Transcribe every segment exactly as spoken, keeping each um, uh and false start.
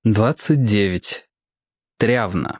двадцать девять. Трявна.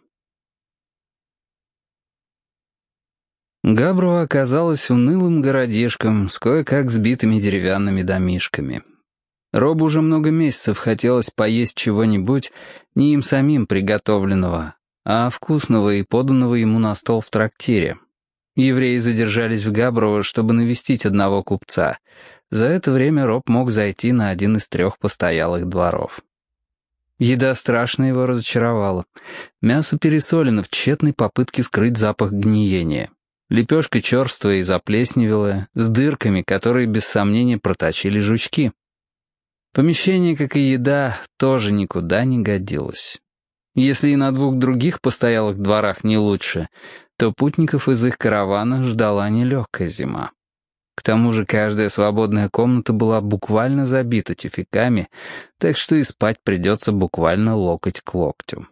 Габрово оказалось унылым городишком с кое-как сбитыми деревянными домишками. Робу уже много месяцев хотелось поесть чего-нибудь, не им самим приготовленного, а вкусного и поданного ему на стол в трактире. Евреи задержались в Габрово, чтобы навестить одного купца. За это время Роб мог зайти на один из трех постоялых дворов. Еда страшно его разочаровала. Мясо пересолено в тщетной попытке скрыть запах гниения. Лепешка черствая и заплесневелая, с дырками, которые без сомнения проточили жучки. Помещение, как и еда, тоже никуда не годилось. Если и на двух других постоялых дворах не лучше, то путников из их каравана ждала нелегкая зима. К тому же каждая свободная комната была буквально забита тюфяками, так что и спать придется буквально локоть к локтю.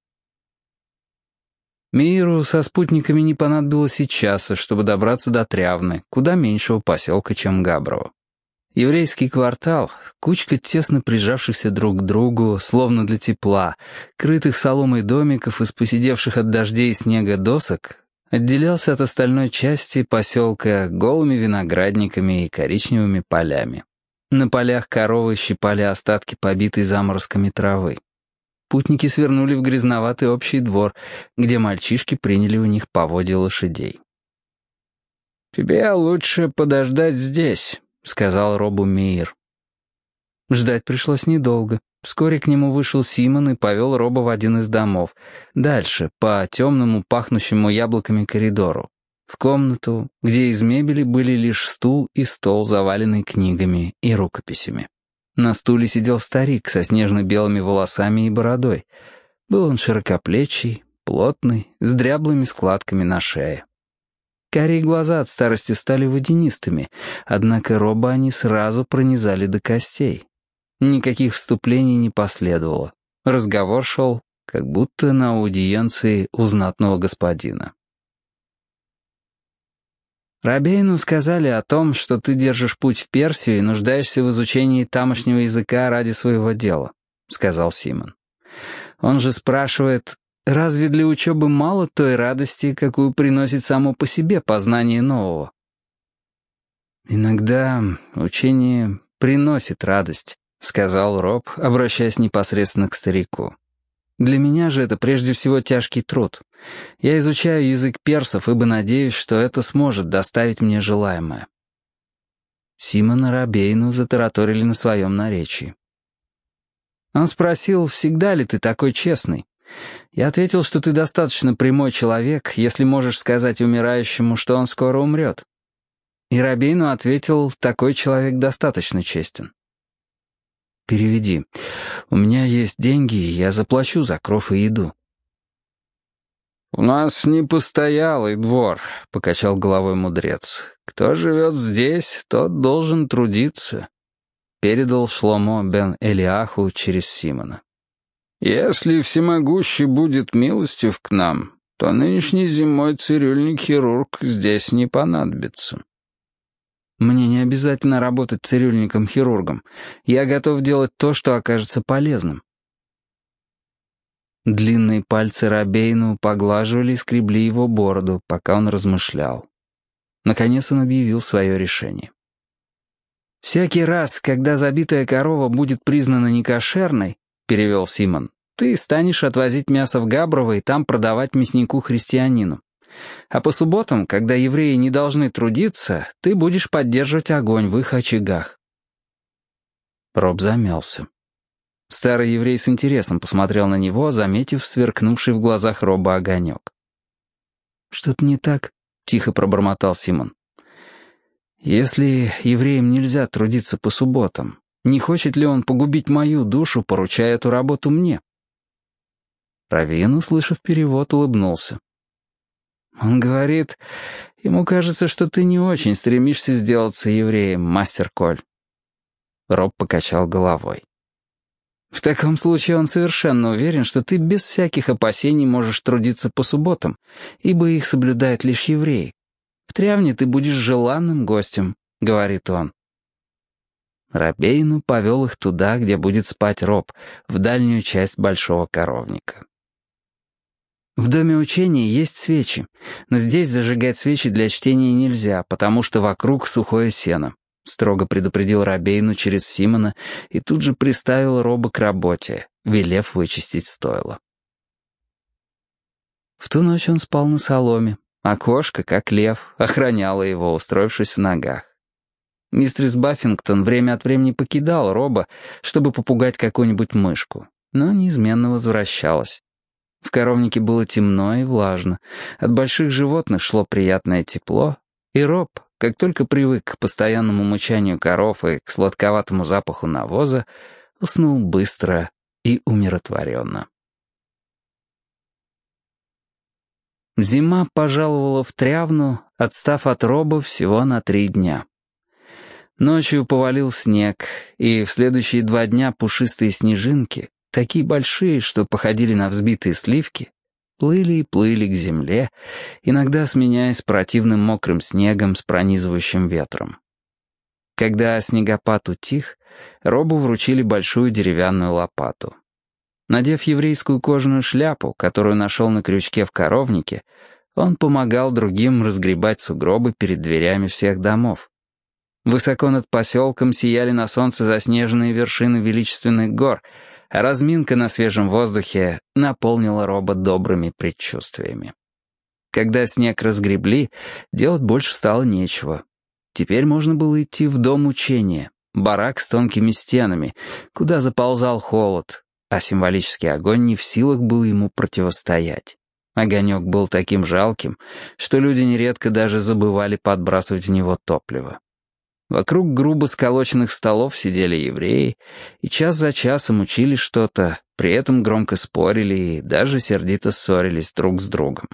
Миру со спутниками не понадобилось и часа, чтобы добраться до Трявны, куда меньшего поселка, чем Габрово. Еврейский квартал, кучка тесно прижавшихся друг к другу, словно для тепла, крытых соломой домиков из поседевших от дождей и снега досок, отделялся от остальной части поселка голыми виноградниками и коричневыми полями. На полях коровы щипали остатки побитой заморозками травы. Путники свернули в грязноватый общий двор, где мальчишки приняли у них поводья лошадей. «Тебе лучше подождать здесь», — сказал Робу Меир. Ждать пришлось недолго. Вскоре к нему вышел Симон и повел Роба в один из домов. Дальше, по темному, пахнущему яблоками коридору. В комнату, где из мебели были лишь стул и стол, заваленный книгами и рукописями. На стуле сидел старик со снежно-белыми волосами и бородой. Был он широкоплечий, плотный, с дряблыми складками на шее. Карие глаза от старости стали водянистыми, однако Роба они сразу пронизали до костей. Никаких вступлений не последовало. Разговор шел, как будто на аудиенции у знатного господина. «Рабейну сказали о том, что ты держишь путь в Персию и нуждаешься в изучении тамошнего языка ради своего дела», — сказал Симон. «Он же спрашивает, разве для учебы мало той радости, какую приносит само по себе познание нового?» «Иногда учение приносит радость», — сказал Роб, обращаясь непосредственно к старику. «Для меня же это прежде всего тяжкий труд. Я изучаю язык персов, ибо надеюсь, что это сможет доставить мне желаемое». Симон и Рабейну затараторили на своем наречии. Он спросил, всегда ли ты такой честный. Я ответил, что ты достаточно прямой человек, если можешь сказать умирающему, что он скоро умрет. И Рабейну ответил, такой человек достаточно честен. «Переведи. У меня есть деньги, и я заплачу за кров и еду». «У нас не постоялый двор», — покачал головой мудрец. «Кто живет здесь, тот должен трудиться», — передал Шломо бен Элиаху через Симона. «Если всемогущий будет милостив к нам, то нынешней зимой цирюльник-хирург здесь не понадобится». «Мне не обязательно работать цирюльником-хирургом. Я готов делать то, что окажется полезным». Длинные пальцы Рабейну поглаживали и скребли его бороду, пока он размышлял. Наконец он объявил свое решение. «Всякий раз, когда забитая корова будет признана некошерной, — перевел Симон, — ты станешь отвозить мясо в Габрово и там продавать мяснику-христианину. А по субботам, когда евреи не должны трудиться, ты будешь поддерживать огонь в их очагах». Роб замялся. Старый еврей с интересом посмотрел на него, заметив сверкнувший в глазах Роба огонек. «Что-то не так?» — тихо пробормотал Симон. «Если евреям нельзя трудиться по субботам, не хочет ли он погубить мою душу, поручая эту работу мне?» Раввин, услышав перевод, улыбнулся. «Он говорит, ему кажется, что ты не очень стремишься сделаться евреем, мастер Коль». Роб покачал головой. «В таком случае он совершенно уверен, что ты без всяких опасений можешь трудиться по субботам, ибо их соблюдают лишь евреи. В Трявне ты будешь желанным гостем», — говорит он. Рабейну повел их туда, где будет спать Роб, в дальнюю часть большого коровника. В доме учения есть свечи, но здесь зажигать свечи для чтения нельзя, потому что вокруг сухое сено, — строго предупредил Рабейну через Симона и тут же приставил Роба к работе, велев вычистить стойло. В ту ночь он спал на соломе, а кошка, как лев, охраняла его, устроившись в ногах. Мистерис Баффингтон время от времени покидала Роба, чтобы попугать какую-нибудь мышку, но неизменно возвращалась. В коровнике было темно и влажно, от больших животных шло приятное тепло, и Роб, как только привык к постоянному мычанию коров и к сладковатому запаху навоза, уснул быстро и умиротворенно. Зима пожаловала в Трявну, отстав от Роба всего на три дня. Ночью повалил снег, и в следующие два дня пушистые снежинки, такие большие, что походили на взбитые сливки, плыли и плыли к земле, иногда сменяясь противным мокрым снегом с пронизывающим ветром. Когда снегопад утих, Робу вручили большую деревянную лопату. Надев еврейскую кожаную шляпу, которую нашел на крючке в коровнике, он помогал другим разгребать сугробы перед дверями всех домов. Высоко над поселком сияли на солнце заснеженные вершины величественных гор, а разминка на свежем воздухе наполнила Роба добрыми предчувствиями. Когда снег разгребли, делать больше стало нечего. Теперь можно было идти в дом учения, барак с тонкими стенами, куда заползал холод, а символический огонь не в силах был ему противостоять. Огонек был таким жалким, что люди нередко даже забывали подбрасывать в него топливо. Вокруг грубо сколоченных столов сидели евреи и час за часом учили что-то, при этом громко спорили и даже сердито ссорились друг с другом.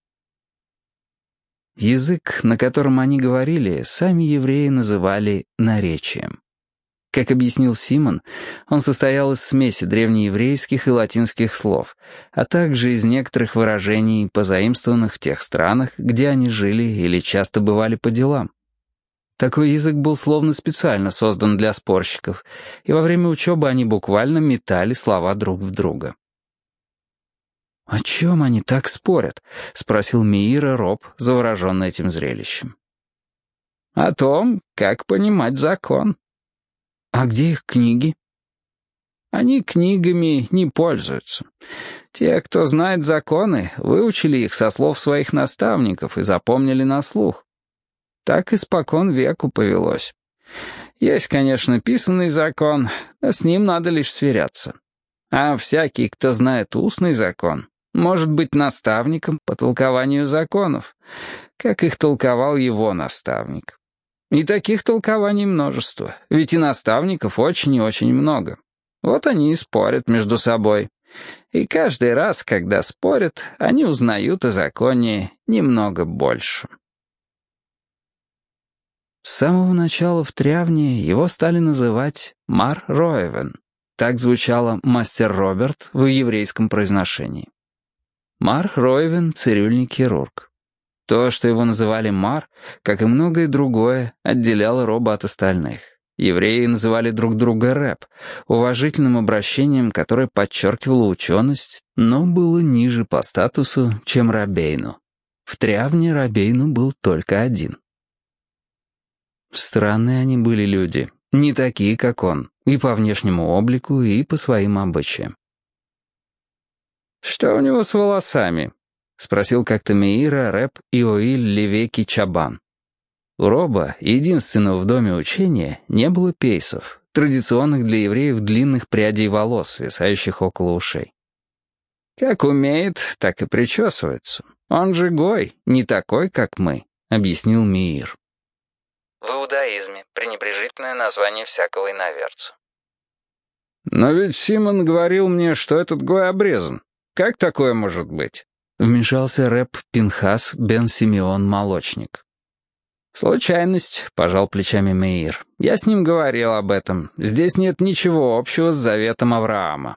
Язык, на котором они говорили, сами евреи называли наречием. Как объяснил Симон, он состоял из смеси древнееврейских и латинских слов, а также из некоторых выражений, позаимствованных в тех странах, где они жили или часто бывали по делам. Такой язык был словно специально создан для спорщиков, и во время учебы они буквально метали слова друг в друга. «О чем они так спорят?» — спросил Меира Роб, завороженный этим зрелищем. «О том, как понимать закон». «А где их книги?» «Они книгами не пользуются. Те, кто знает законы, выучили их со слов своих наставников и запомнили на слух. Так испокон веку повелось. Есть, конечно, писанный закон, но с ним надо лишь сверяться. А всякий, кто знает устный закон, может быть наставником по толкованию законов, как их толковал его наставник. И таких толкований множество, ведь и наставников очень и очень много. Вот они и спорят между собой. И каждый раз, когда спорят, они узнают о законе немного больше». С самого начала в Трявне его стали называть Мар Роевен. Так звучало «мастер Роберт» в еврейском произношении. Мар Роевен — цирюльник-хирург. То, что его называли Мар, как и многое другое, отделяло Роба от остальных. Евреи называли друг друга Рэб, уважительным обращением, которое подчеркивало ученость, но было ниже по статусу, чем Рабейну. В Трявне Рабейну был только один. Странные они были люди, не такие, как он, и по внешнему облику, и по своим обычаям. «Что у него с волосами?» — спросил как-то Меира Рэб Иоиль Левеки Чабан. У Роба, единственного в доме учения, не было пейсов, традиционных для евреев длинных прядей волос, свисающих около ушей. «Как умеет, так и причесывается. Он же гой, не такой, как мы», — объяснил Меир. В иудаизме пренебрежительное название всякого иноверца. «Но ведь Симон говорил мне, что этот гой обрезан. Как такое может быть?» Вмешался рэп Пинхас бен Симеон Молочник. «Случайность», — пожал плечами Меир. «Я с ним говорил об этом. Здесь нет ничего общего с заветом Авраама».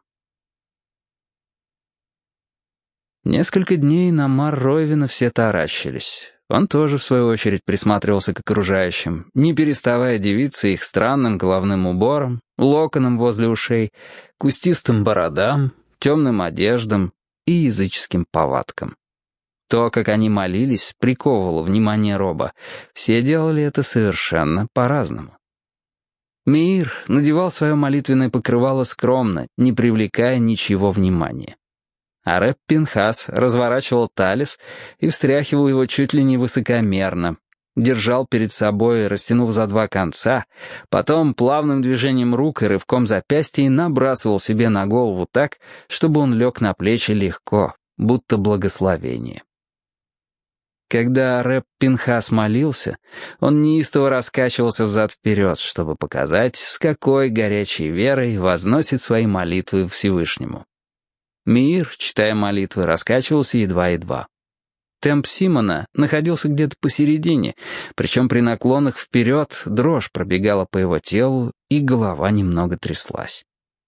Несколько дней на Мар Роевена все таращились. Он тоже, в свою очередь, присматривался к окружающим, не переставая дивиться их странным головным убором, локоном возле ушей, кустистым бородам, темным одеждам и языческим повадкам. То, как они молились, приковывало внимание Роба. Все делали это совершенно по-разному. Меир надевал свое молитвенное покрывало скромно, не привлекая ничьего внимания. А Реб Пинхас разворачивал талис и встряхивал его чуть ли не высокомерно, держал перед собой, растянув за два конца, потом плавным движением рук и рывком запястья набрасывал себе на голову так, чтобы он лег на плечи легко, будто благословение. Когда Реб Пинхас молился, он неистово раскачивался взад-вперед, чтобы показать, с какой горячей верой возносит свои молитвы Всевышнему. Меир, читая молитвы, раскачивался едва-едва. Темп Симона находился где-то посередине, причем при наклонах вперед дрожь пробегала по его телу, и голова немного тряслась.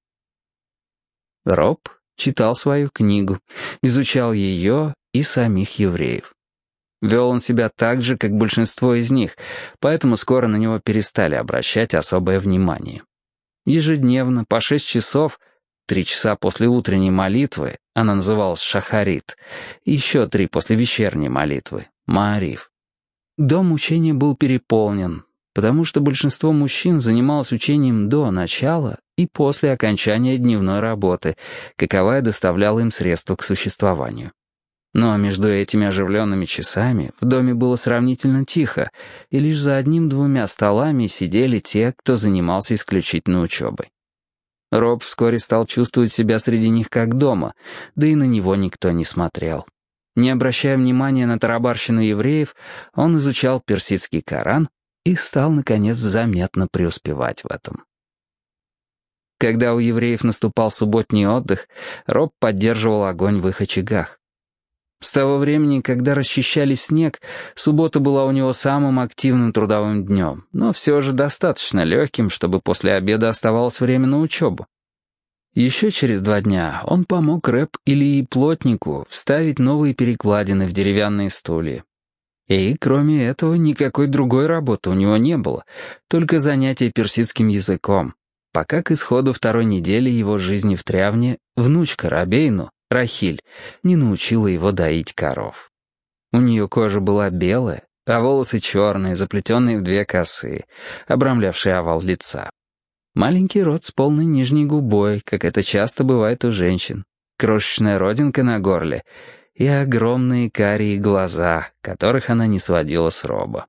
Роб читал свою книгу, изучал ее и самих евреев. Вел он себя так же, как большинство из них, поэтому скоро на него перестали обращать особое внимание. Ежедневно, по шесть часов, три часа после утренней молитвы, она называлась Шахарит, и еще три после вечерней молитвы, Маариф. Дом учения был переполнен, потому что большинство мужчин занималось учением до начала и после окончания дневной работы, каковая доставляла им средства к существованию. Но между этими оживленными часами в доме было сравнительно тихо, и лишь за одним-двумя столами сидели те, кто занимался исключительно учебой. Роб вскоре стал чувствовать себя среди них как дома, да и на него никто не смотрел. Не обращая внимания на тарабарщину евреев, он изучал персидский Коран и стал, наконец, заметно преуспевать в этом. Когда у евреев наступал субботний отдых, Роб поддерживал огонь в их очагах. С того времени, когда расчищали снег, суббота была у него самым активным трудовым днем, но все же достаточно легким, чтобы после обеда оставалось время на учебу. Еще через два дня он помог Реб Илии Плотнику вставить новые перекладины в деревянные стулья. И, кроме этого, никакой другой работы у него не было, только занятия персидским языком, пока к исходу второй недели его жизни в Трявне внучка Рабейну, Рахиль, не научила его доить коров. У нее кожа была белая, а волосы черные, заплетенные в две косы, обрамлявшие овал лица. Маленький рот с полной нижней губой, как это часто бывает у женщин, крошечная родинка на горле и огромные карие глаза, которых она не сводила с Роба.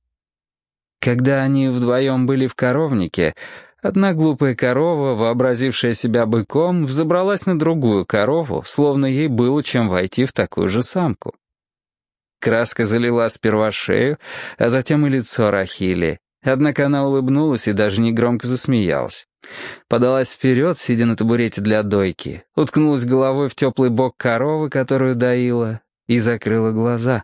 Когда они вдвоем были в коровнике, одна глупая корова, вообразившая себя быком, взобралась на другую корову, словно ей было чем войти в такую же самку. Краска залила сперва шею, а затем и лицо Рахили, однако она улыбнулась и даже негромко засмеялась. Подалась вперед, сидя на табурете для дойки, уткнулась головой в теплый бок коровы, которую доила, и закрыла глаза.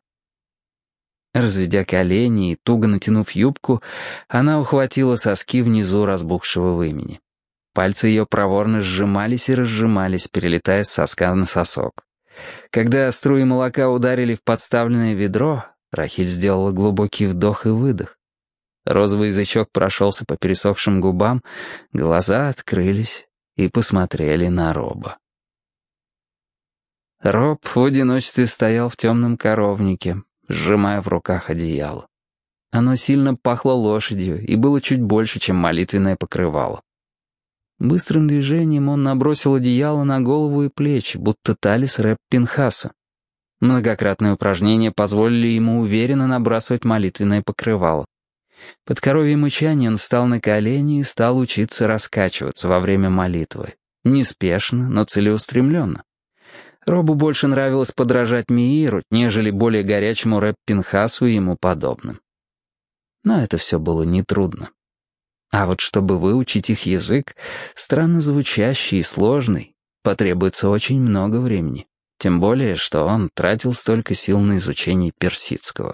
Разведя колени и туго натянув юбку, она ухватила соски внизу разбухшего вымени. Пальцы ее проворно сжимались и разжимались, перелетая с соска на сосок. Когда струи молока ударили в подставленное ведро, Рахиль сделала глубокий вдох и выдох. Розовый язычок прошелся по пересохшим губам, глаза открылись и посмотрели на Роба. Роб в одиночестве стоял в темном коровнике, сжимая в руках одеяло. Оно сильно пахло лошадью и было чуть больше, чем молитвенное покрывало. Быстрым движением он набросил одеяло на голову и плечи, будто талис Реб Пинхаса. Многократные упражнения позволили ему уверенно набрасывать молитвенное покрывало. Под коровье мычание он встал на колени и стал учиться раскачиваться во время молитвы. Неспешно, но целеустремленно. Робу больше нравилось подражать Меиру, нежели более горячему Реб Пинхасу и ему подобным. Но это все было нетрудно. А вот чтобы выучить их язык, странно звучащий и сложный, потребуется очень много времени. Тем более, что он тратил столько сил на изучение персидского.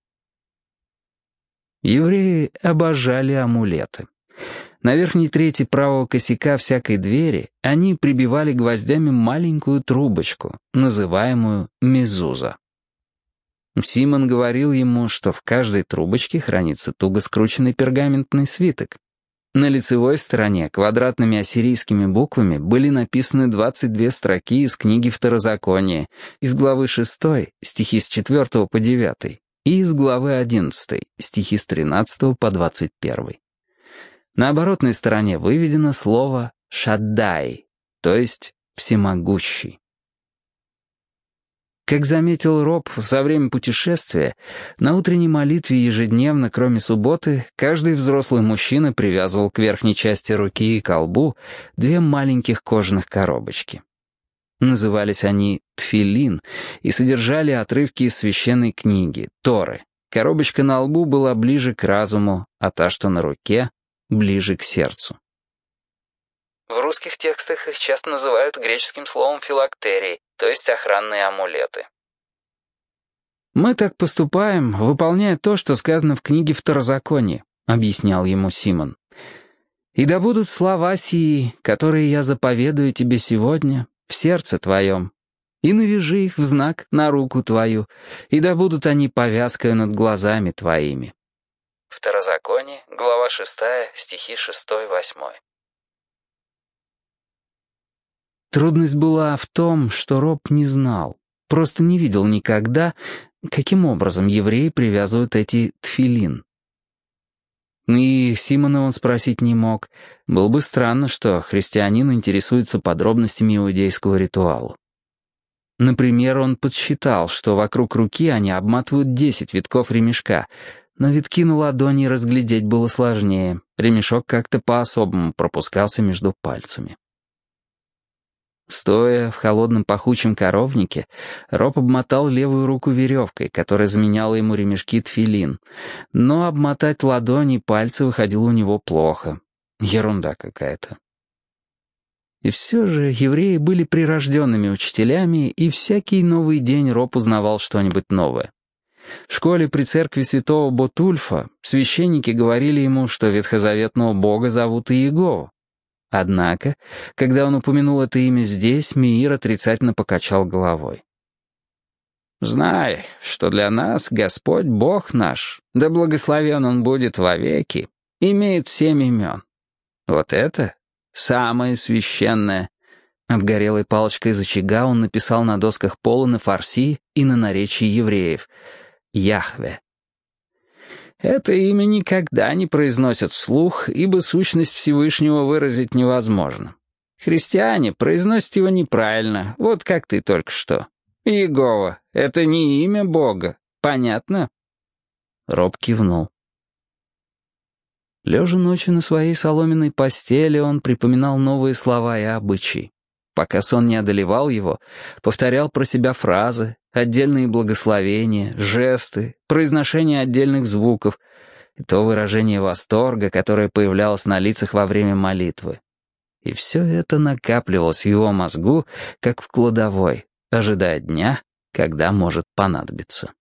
Евреи обожали амулеты. На верхней трети правого косяка всякой двери они прибивали гвоздями маленькую трубочку, называемую мезуза. Симон говорил ему, что в каждой трубочке хранится туго скрученный пергаментный свиток. На лицевой стороне квадратными ассирийскими буквами были написаны двадцать две строки из книги Второзакония, из главы шестой, стихи с четвёртого по девятый, и из главы одиннадцатой, стихи с тринадцатого по двадцать первый. На оборотной стороне выведено слово «Шаддай», то есть «всемогущий». Как заметил Роб, за время путешествия, на утренней молитве ежедневно, кроме субботы, каждый взрослый мужчина привязывал к верхней части руки и колбу две маленьких кожаных коробочки. Назывались они «тфилин» и содержали отрывки из священной книги, Торы. Коробочка на лбу была ближе к разуму, а та, что на руке, ближе к сердцу. В русских текстах их часто называют греческим словом филактерий, то есть охранные амулеты. «Мы так поступаем, выполняя то, что сказано в книге Второзакония», — объяснял ему Симон. «И да будут слова сии, которые я заповедую тебе сегодня, в сердце твоем, и навяжи их в знак на руку твою, и да будут они повязкой над глазами твоими». Второзаконие, глава шестая, стихи шестой-восьмой. Трудность была в том, что Роб не знал, просто не видел никогда, каким образом евреи привязывают эти тфилин. И Симона он спросить не мог. Было бы странно, что христианин интересуется подробностями иудейского ритуала. Например, он подсчитал, что вокруг руки они обматывают десять витков ремешка, но витки на ладони разглядеть было сложнее. Ремешок как-то по-особому пропускался между пальцами. Стоя в холодном пахучем коровнике, Роб обмотал левую руку веревкой, которая заменяла ему ремешки тфилин. Но обмотать ладони и пальцы выходило у него плохо. Ерунда какая-то. И все же евреи были прирожденными учителями, и всякий новый день Роб узнавал что-нибудь новое. В школе при церкви святого Ботульфа священники говорили ему, что ветхозаветного бога зовут Иегову. Однако, когда он упомянул это имя здесь, Меир отрицательно покачал головой. «Знай, что для нас Господь Бог наш, да благословен Он будет вовеки, имеет семь имен. Вот это самое священное». Обгорелой палочкой из очага он написал на досках пола на фарси и на наречии евреев «Яхве». Это имя никогда не произносят вслух, ибо сущность Всевышнего выразить невозможно. Христиане произносят его неправильно, вот как ты только что. Иегова — это не имя Бога, понятно?» Роб кивнул. Лежа ночью на своей соломенной постели, он припоминал новые слова и обычаи. Пока сон не одолевал его, повторял про себя фразы, отдельные благословения, жесты, произношение отдельных звуков и то выражение восторга, которое появлялось на лицах во время молитвы. И все это накапливалось в его мозгу, как в кладовой, ожидая дня, когда может понадобиться.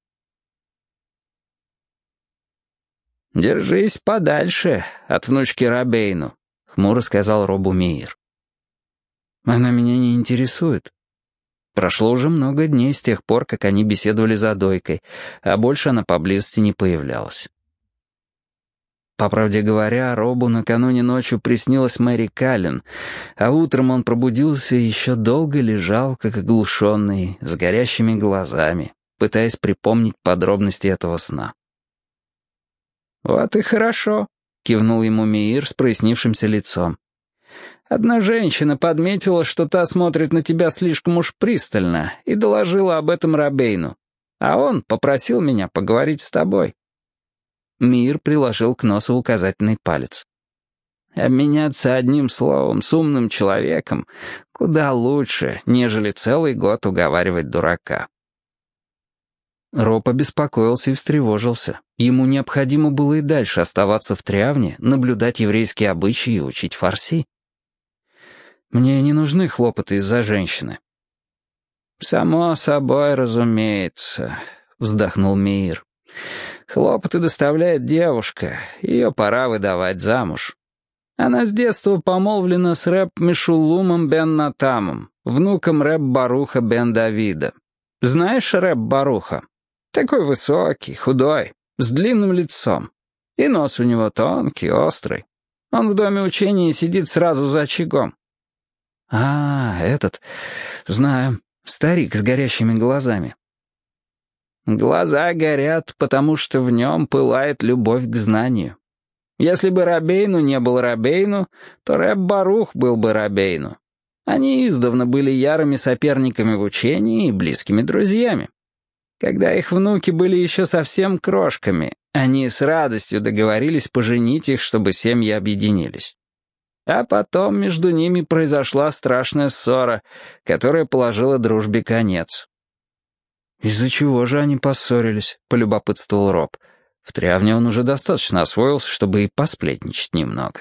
«Держись подальше от внучки Рабейну», — хмуро сказал Робу Меир. «Она меня не интересует». Прошло уже много дней с тех пор, как они беседовали за дойкой, а больше она поблизости не появлялась. По правде говоря, Робу накануне ночью приснилась Мэри Каллен, а утром он пробудился и еще долго лежал, как оглушенный, с горящими глазами, пытаясь припомнить подробности этого сна. «Вот и хорошо», — кивнул ему Меир с прояснившимся лицом. «Одна женщина подметила, что та смотрит на тебя слишком уж пристально, и доложила об этом Рабейну. А он попросил меня поговорить с тобой». Меир приложил к носу указательный палец. «Обменяться одним словом с умным человеком куда лучше, нежели целый год уговаривать дурака». Роб обеспокоился и встревожился. Ему необходимо было и дальше оставаться в Трявне, наблюдать еврейские обычаи и учить фарси. «Мне не нужны хлопоты из-за женщины». «Само собой, разумеется», — вздохнул Меир. «Хлопоты доставляет девушка, ее пора выдавать замуж. Она с детства помолвлена с рэб Мешуллумом бен Натамом, внуком рэб Баруха бен Давида. Знаешь рэб Баруха?» Такой высокий, худой, с длинным лицом. И нос у него тонкий, острый. Он в доме учения сидит сразу за очагом. А, этот, знаю, старик с горящими глазами. Глаза горят, потому что в нем пылает любовь к знанию. Если бы Рабейну не был Рабейну, то Реб Барух был бы Рабейну. Они издавна были ярыми соперниками в учении и близкими друзьями. Когда их внуки были еще совсем крошками, они с радостью договорились поженить их, чтобы семьи объединились. А потом между ними произошла страшная ссора, которая положила дружбе конец. «Из-за чего же они поссорились?» — полюбопытствовал Роб. В Трявне он уже достаточно освоился, чтобы и посплетничать немного.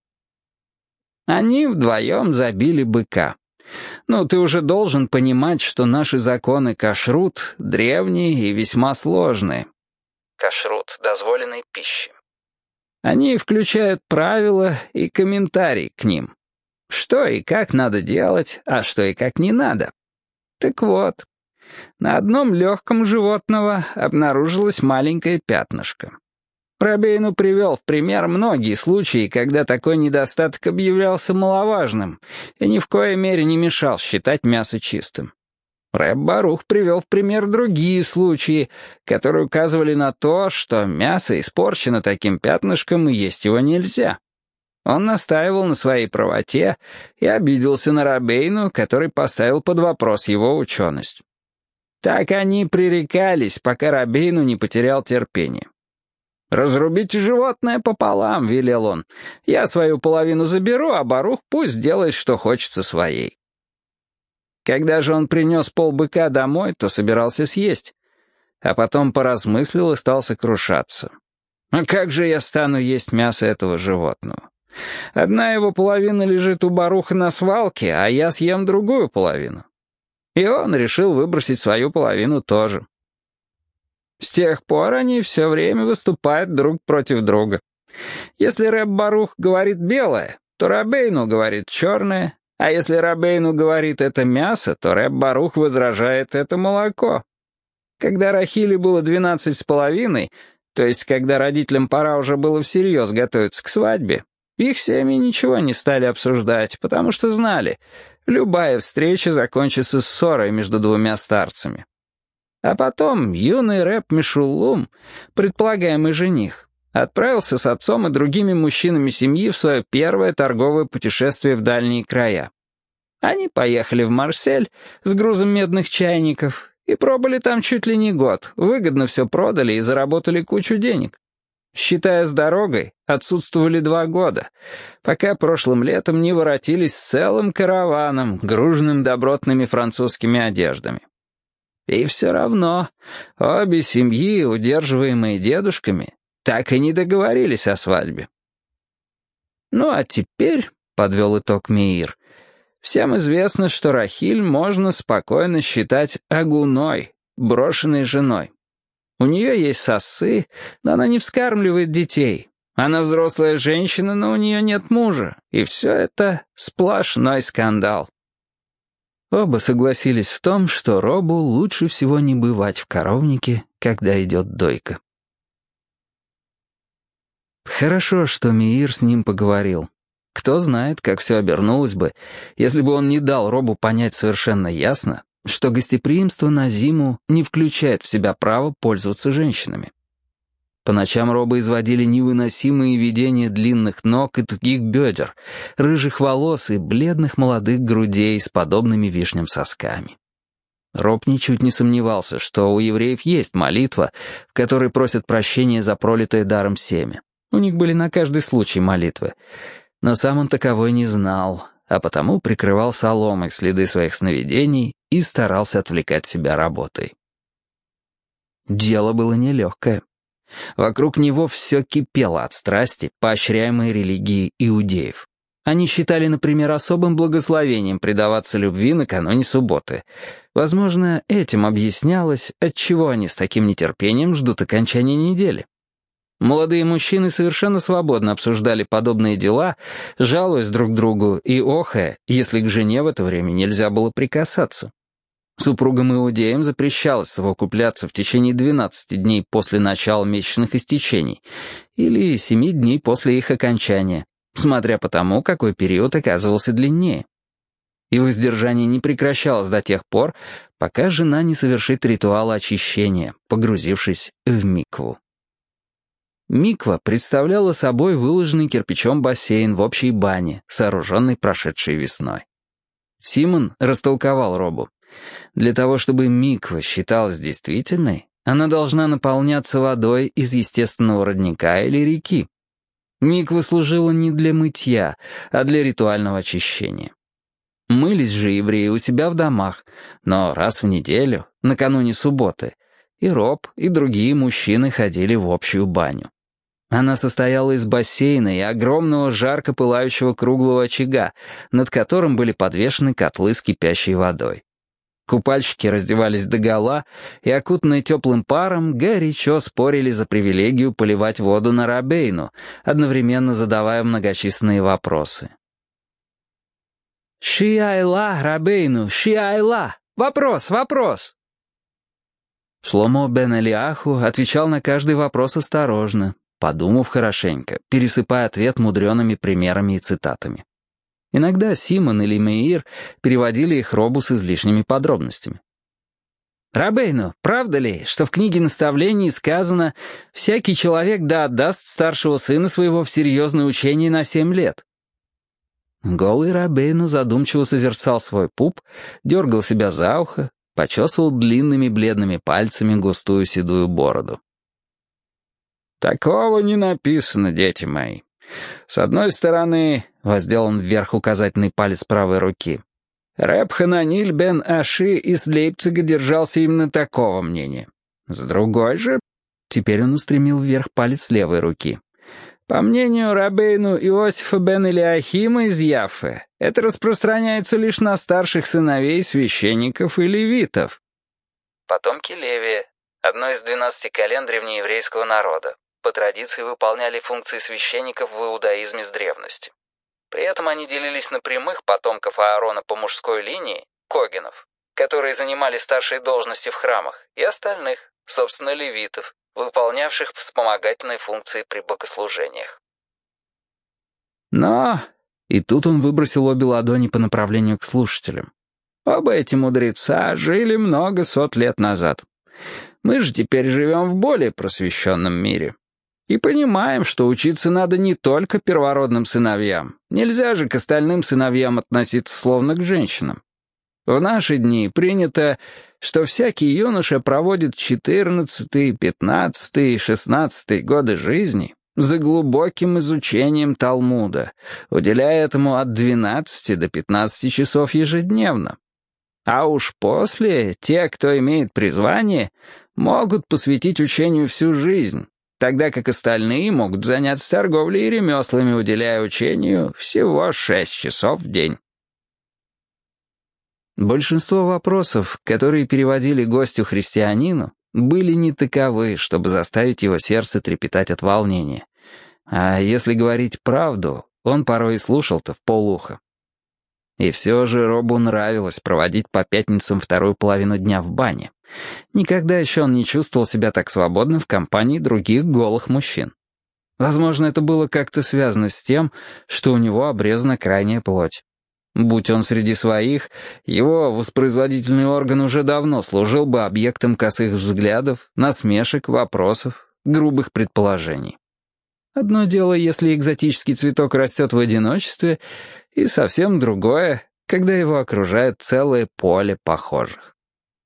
Они вдвоем забили быка. Ну, ты уже должен понимать, что наши законы кашрут древние и весьма сложные. Кашрут — дозволенной пищи. Они включают правила и комментарии к ним. Что и как надо делать, а что и как не надо. Так вот, на одном легком животного обнаружилось маленькое пятнышко. Рабейну привел в пример многие случаи, когда такой недостаток объявлялся маловажным и ни в коей мере не мешал считать мясо чистым. Реб Барух привел в пример другие случаи, которые указывали на то, что мясо испорчено таким пятнышком и есть его нельзя. Он настаивал на своей правоте и обиделся на Рабейну, который поставил под вопрос его ученость. Так они пререкались, пока Рабейну не потерял терпение. «Разрубите животное пополам», — велел он. «Я свою половину заберу, а Барух пусть делает, что хочется своей». Когда же он принес полбыка домой, то собирался съесть. А потом поразмыслил и стал сокрушаться. «А как же я стану есть мясо этого животного? Одна его половина лежит у Баруха на свалке, а я съем другую половину». И он решил выбросить свою половину тоже. С тех пор они все время выступают друг против друга. Если Реб Барух говорит белое, то Рабейну говорит черное, а если Рабейну говорит это мясо, то Реб Барух возражает это молоко. Когда Рахиле было двенадцать с половиной, то есть когда родителям пора уже было всерьез готовиться к свадьбе, их семьи ничего не стали обсуждать, потому что знали, любая встреча закончится ссорой между двумя старцами. А потом юный Реб Мешуллум, предполагаемый жених, отправился с отцом и другими мужчинами семьи в свое первое торговое путешествие в дальние края. Они поехали в Марсель с грузом медных чайников и пробыли там чуть ли не год, выгодно все продали и заработали кучу денег. Считая с дорогой, отсутствовали два года, пока прошлым летом не воротились с целым караваном, груженным добротными французскими одеждами. И все равно обе семьи, удерживаемые дедушками, так и не договорились о свадьбе. Ну а теперь, — подвел итог Меир, — всем известно, что Рахиль можно спокойно считать агуной, брошенной женой. У нее есть сосцы, но она не вскармливает детей. Она взрослая женщина, но у нее нет мужа. И все это сплошной скандал. Оба согласились в том, что Робу лучше всего не бывать в коровнике, когда идет дойка. Хорошо, что Меир с ним поговорил. Кто знает, как все обернулось бы, если бы он не дал Робу понять совершенно ясно, что гостеприимство на зиму не включает в себя право пользоваться женщинами. По ночам Роба изводили невыносимые видения длинных ног и тугих бедер, рыжих волос и бледных молодых грудей с подобными вишням сосками. Роб ничуть не сомневался, что у евреев есть молитва, в которой просят прощения за пролитое даром семя. У них были на каждый случай молитвы. Но сам он таковой не знал, а потому прикрывал соломой следы своих сновидений и старался отвлекать себя работой. Дело было нелегкое. Вокруг него все кипело от страсти, поощряемой религией иудеев. Они считали, например, особым благословением предаваться любви накануне субботы. Возможно, этим объяснялось, отчего они с таким нетерпением ждут окончания недели. Молодые мужчины совершенно свободно обсуждали подобные дела, жалуясь друг другу и охая, если к жене в это время нельзя было прикасаться. Супругам иудеям запрещалось совокупляться в течение двенадцати дней после начала месячных истечений или семи дней после их окончания, смотря по тому, какой период оказывался длиннее. И воздержание не прекращалось до тех пор, пока жена не совершит ритуал очищения, погрузившись в микву. Миква представляла собой выложенный кирпичом бассейн в общей бане, сооруженный прошедшей весной. Симон растолковал Робу. Для того, чтобы миква считалась действительной, она должна наполняться водой из естественного родника или реки. Миква служила не для мытья, а для ритуального очищения. Мылись же евреи у себя в домах, но раз в неделю, накануне субботы, и Роб, и другие мужчины ходили в общую баню. Она состояла из бассейна и огромного жарко пылающего круглого очага, над которым были подвешены котлы с кипящей водой. Купальщики раздевались догола и, окутанные теплым паром, горячо спорили за привилегию поливать воду на рабейну, одновременно задавая многочисленные вопросы. «Ши-айла, рабейну, ши-айла! Вопрос, вопрос!» Шломо бен Элиаху отвечал на каждый вопрос осторожно, подумав хорошенько, пересыпая ответ мудреными примерами и цитатами. Иногда Симон или Меир переводили их Робу с излишними подробностями. «Рабейну, правда ли, что в книге наставлений сказано, всякий человек да отдаст старшего сына своего в серьезное учение на семь лет?» Голый Рабейну задумчиво созерцал свой пуп, дергал себя за ухо, почесывал длинными бледными пальцами густую седую бороду. «Такого не написано, дети мои. С одной стороны, — воздел он вверх указательный палец правой руки, — Реб Хананиль бен Аши из Лейпцига держался именно такого мнения. С другой же, — теперь он устремил вверх палец левой руки, — по мнению рабейну Иосифа бен Илиахима из Яффы, это распространяется лишь на старших сыновей священников и левитов». Потомки Левия, одно из двенадцати колен древнееврейского народа, по традиции выполняли функции священников в иудаизме с древности. При этом они делились на прямых потомков Аарона по мужской линии, когенов, которые занимали старшие должности в храмах, и остальных, собственно, левитов, выполнявших вспомогательные функции при богослужениях. Но... И тут он выбросил обе ладони по направлению к слушателям. Оба эти мудреца жили много сот лет назад. Мы же теперь живем в более просвещенном мире. И понимаем, что учиться надо не только первородным сыновьям. Нельзя же к остальным сыновьям относиться словно к женщинам. В наши дни принято, что всякий юноша проводит четырнадцатый, пятнадцатый и шестнадцатый годы жизни за глубоким изучением Талмуда, уделяя этому от двенадцати до пятнадцати часов ежедневно. А уж после те, кто имеет призвание, могут посвятить учению всю жизнь, тогда как остальные могут заняться торговлей и ремеслами, уделяя учению всего шесть часов в день. Большинство вопросов, которые переводили гостю-христианину, были не таковы, чтобы заставить его сердце трепетать от волнения. А если говорить правду, он порой и слушал-то вполуха. И все же Робу нравилось проводить по пятницам вторую половину дня в бане. Никогда еще он не чувствовал себя так свободно в компании других голых мужчин. Возможно, это было как-то связано с тем, что у него обрезана крайняя плоть. Будь он среди своих, его воспроизводительный орган уже давно служил бы объектом косых взглядов, насмешек, вопросов, грубых предположений. Одно дело, если экзотический цветок растет в одиночестве, и совсем другое, когда его окружает целое поле похожих.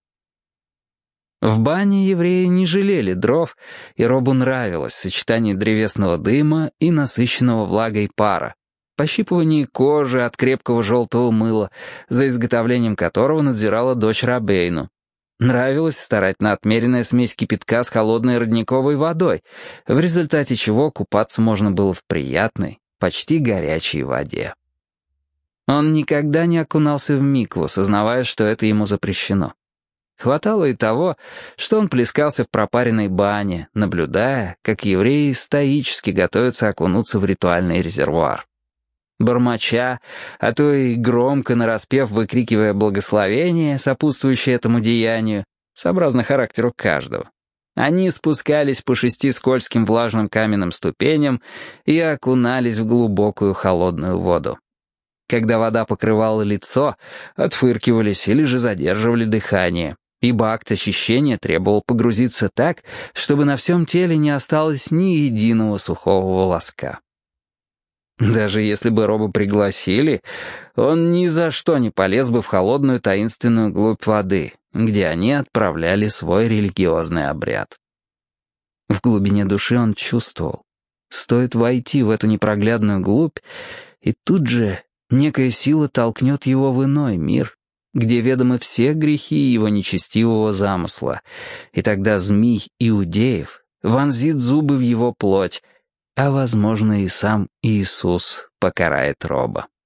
В бане евреи не жалели дров, и Робу нравилось сочетание древесного дыма и насыщенного влагой пара, пощипывание кожи от крепкого желтого мыла, за изготовлением которого надзирала дочь Рабейну. Нравилась старательно отмеренная смесь кипятка с холодной родниковой водой, в результате чего купаться можно было в приятной, почти горячей воде. Он никогда не окунался в микву, сознавая, что это ему запрещено. Хватало и того, что он плескался в пропаренной бане, наблюдая, как евреи стоически готовятся окунуться в ритуальный резервуар. Бормоча, а то и громко нараспев выкрикивая благословение, сопутствующее этому деянию, сообразно характеру каждого, они спускались по шести скользким влажным каменным ступеням и окунались в глубокую холодную воду. Когда вода покрывала лицо, отфыркивались или же задерживали дыхание, ибо акт очищения требовал погрузиться так, чтобы на всем теле не осталось ни единого сухого волоска. Даже если бы Роба пригласили, он ни за что не полез бы в холодную таинственную глубь воды, где они отправляли свой религиозный обряд. В глубине души он чувствовал, стоит войти в эту непроглядную глубь, и тут же некая сила толкнет его в иной мир, где ведомы все грехи его нечестивого замысла, и тогда змий Иудеев вонзит зубы в его плоть, а, возможно, и сам Иисус покарает Роба.